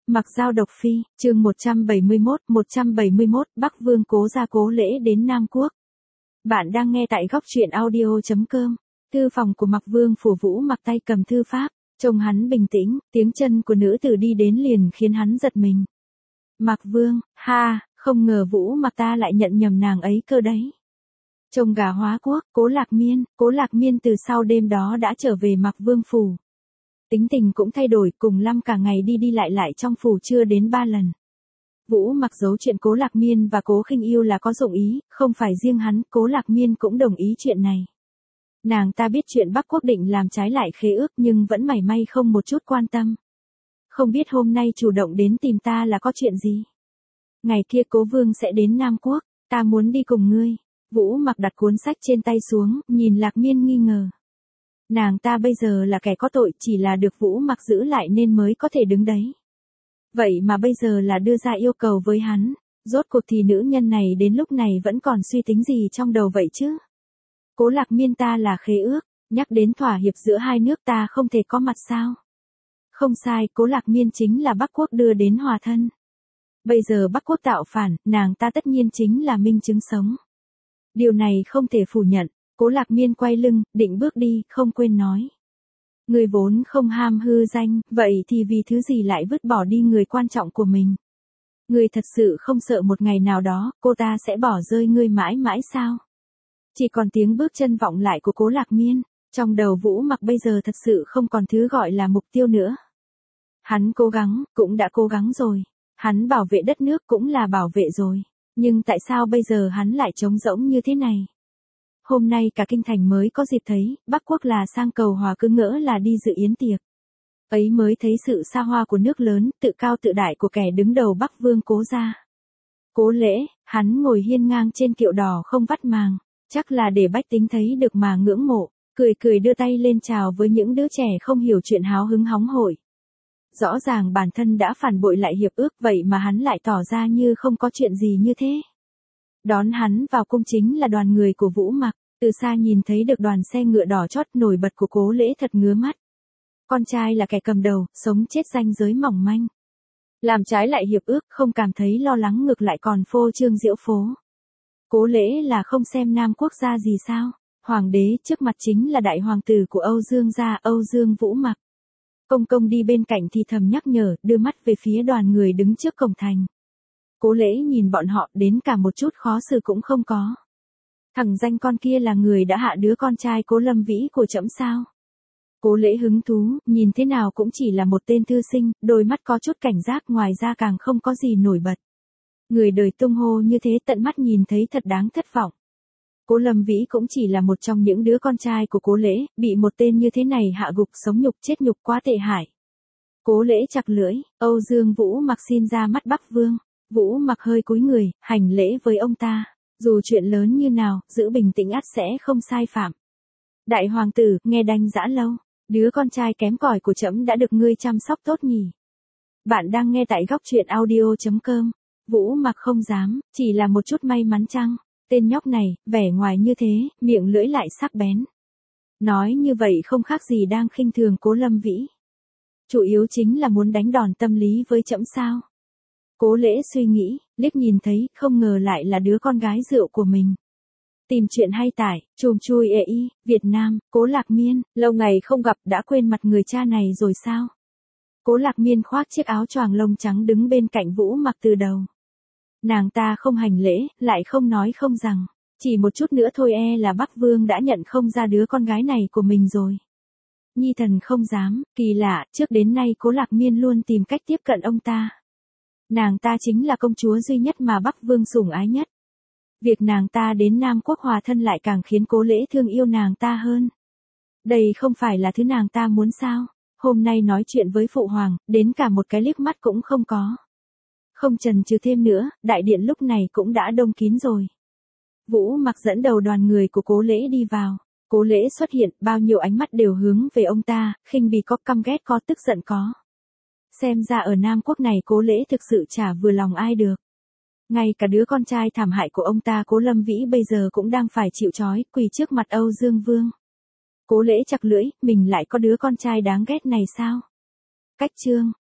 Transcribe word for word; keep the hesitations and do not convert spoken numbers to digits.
Mặc Dao độc phi, chương một trăm bảy mươi mốt, một trăm bảy mươi mốt, Bắc Vương Cố Gia Cố Lễ đến Nam Quốc. Bạn đang nghe tại góc truyện audio chấm com. Thư phòng của Mặc Vương Phủ Vũ Mặc tay cầm thư pháp, trông hắn bình tĩnh, tiếng chân của nữ tử đi đến liền khiến hắn giật mình. Mặc Vương, ha, không ngờ Vũ Mặc ta lại nhận nhầm nàng ấy cơ đấy. Trông gà hóa quốc, Cố Lạc Miên, Cố Lạc Miên từ sau đêm đó đã trở về Mặc Vương Phủ. Tính tình cũng thay đổi, cùng lắm cả ngày đi đi lại lại trong phủ chưa đến ba lần. Vũ Mặc giấu chuyện Cố Lạc Miên và Cố Khinh Yêu là có dụng ý, không phải riêng hắn, Cố Lạc Miên cũng đồng ý chuyện này. Nàng ta biết chuyện Bắc Quốc định làm trái lại khế ước nhưng vẫn mảy may không một chút quan tâm. Không biết hôm nay chủ động đến tìm ta là có chuyện gì. Ngày kia Cố Vương sẽ đến Nam Quốc, ta muốn đi cùng ngươi. Vũ Mặc đặt cuốn sách trên tay xuống, nhìn Lạc Miên nghi ngờ. Nàng ta bây giờ là kẻ có tội, chỉ là được Vũ Mặc giữ lại nên mới có thể đứng đấy. Vậy mà bây giờ là đưa ra yêu cầu với hắn, rốt cuộc thì nữ nhân này đến lúc này vẫn còn suy tính gì trong đầu vậy chứ? Cố Lạc Miên ta là khế ước, nhắc đến thỏa hiệp giữa hai nước ta không thể có mặt sao? Không sai, Cố Lạc Miên chính là Bắc Quốc đưa đến hòa thân. Bây giờ Bắc Quốc tạo phản, nàng ta tất nhiên chính là minh chứng sống. Điều này không thể phủ nhận. Cố Lạc Miên quay lưng, định bước đi, không quên nói. Người vốn không ham hư danh, vậy thì vì thứ gì lại vứt bỏ đi người quan trọng của mình? Người thật sự không sợ một ngày nào đó, cô ta sẽ bỏ rơi ngươi mãi mãi sao? Chỉ còn tiếng bước chân vọng lại của Cố Lạc Miên, trong đầu Vũ Mặc bây giờ thật sự không còn thứ gọi là mục tiêu nữa. Hắn cố gắng, cũng đã cố gắng rồi. Hắn bảo vệ đất nước cũng là bảo vệ rồi. Nhưng tại sao bây giờ hắn lại trống rỗng như thế này? Hôm nay cả kinh thành mới có dịp thấy, Bắc Quốc là sang cầu hòa cứ ngỡ là đi dự yến tiệc. Ấy mới thấy sự xa hoa của nước lớn, tự cao tự đại của kẻ đứng đầu Bắc Vương Cố gia. Cố Lễ, hắn ngồi hiên ngang trên kiệu đỏ không vắt màng, chắc là để bách tính thấy được mà ngưỡng mộ, cười cười đưa tay lên chào với những đứa trẻ không hiểu chuyện háo hứng hóng hổi. Rõ ràng bản thân đã phản bội lại hiệp ước vậy mà hắn lại tỏ ra như không có chuyện gì như thế. Đón hắn vào cung chính là đoàn người của Vũ Mặc, từ xa nhìn thấy được đoàn xe ngựa đỏ chót nổi bật của Cố Lễ thật ngứa mắt. Con trai là kẻ cầm đầu, sống chết ranh giới mỏng manh. Làm trái lại hiệp ước, không cảm thấy lo lắng ngược lại còn phô trương diễu phố. Cố Lễ là không xem Nam Quốc gia gì sao? Hoàng đế trước mặt chính là đại hoàng tử của Âu Dương gia, Âu Dương Vũ Mặc. Công công đi bên cạnh thì thầm nhắc nhở, đưa mắt về phía đoàn người đứng trước cổng thành. Cố Lễ nhìn bọn họ đến cả một chút khó xử cũng không có. Thằng danh con kia là người đã hạ đứa con trai Cố Lâm Vĩ của trẫm sao? Cố Lễ hứng thú, nhìn thế nào cũng chỉ là một tên thư sinh, đôi mắt có chút cảnh giác ngoài ra càng không có gì nổi bật. Người đời tung hô như thế tận mắt nhìn thấy thật đáng thất vọng. Cố Lâm Vĩ cũng chỉ là một trong những đứa con trai của Cố Lễ, bị một tên như thế này hạ gục sống nhục chết nhục quá tệ hại. Cố Lễ chặt lưỡi, Âu Dương Vũ Mặc xin ra mắt Bắc Vương. Vũ Mặc hơi cúi người, hành lễ với ông ta. Dù chuyện lớn như nào, giữ bình tĩnh ắt sẽ không sai phạm. Đại hoàng tử, nghe đanh dã lâu. Đứa con trai kém cỏi của trẫm đã được ngươi chăm sóc tốt nhỉ. Bạn đang nghe tại góc truyện audio chấm com. Vũ Mặc không dám, chỉ là một chút may mắn chăng. Tên nhóc này, vẻ ngoài như thế, miệng lưỡi lại sắc bén. Nói như vậy không khác gì đang khinh thường Cố Lâm Vĩ. Chủ yếu chính là muốn đánh đòn tâm lý với trẫm sao. Cố Lễ suy nghĩ, liếc nhìn thấy, không ngờ lại là đứa con gái rượu của mình. Tìm chuyện hay tải, chùm chui ê y, Việt Nam, Cố Lạc Miên, lâu ngày không gặp đã quên mặt người cha này rồi sao? Cố Lạc Miên khoác chiếc áo choàng lông trắng đứng bên cạnh Vũ Mặc từ đầu. Nàng ta không hành lễ, lại không nói không rằng, chỉ một chút nữa thôi e là Bắc Vương đã nhận không ra đứa con gái này của mình rồi. Nhi thần không dám, kỳ lạ, trước đến nay Cố Lạc Miên luôn tìm cách tiếp cận ông ta. Nàng ta chính là công chúa duy nhất mà Bắc Vương sủng ái nhất. Việc nàng ta đến Nam Quốc hòa thân lại càng khiến Cố Lễ thương yêu nàng ta hơn. Đây không phải là thứ nàng ta muốn sao? Hôm nay nói chuyện với phụ hoàng, đến cả một cái liếc mắt cũng không có. Không chần chừ thêm nữa, đại điện lúc này cũng đã đông kín rồi. Vũ Mặc dẫn đầu đoàn người của Cố Lễ đi vào. Cố Lễ xuất hiện, bao nhiêu ánh mắt đều hướng về ông ta, khinh bỉ có, căm ghét có, tức giận có. Xem ra ở Nam Quốc này Cố Lễ thực sự chả vừa lòng ai được. Ngay cả đứa con trai thảm hại của ông ta Cố Lâm Vĩ bây giờ cũng đang phải chịu trói, quỳ trước mặt Âu Dương Vương. Cố Lễ chặt lưỡi, mình lại có đứa con trai đáng ghét này sao? Cách chương,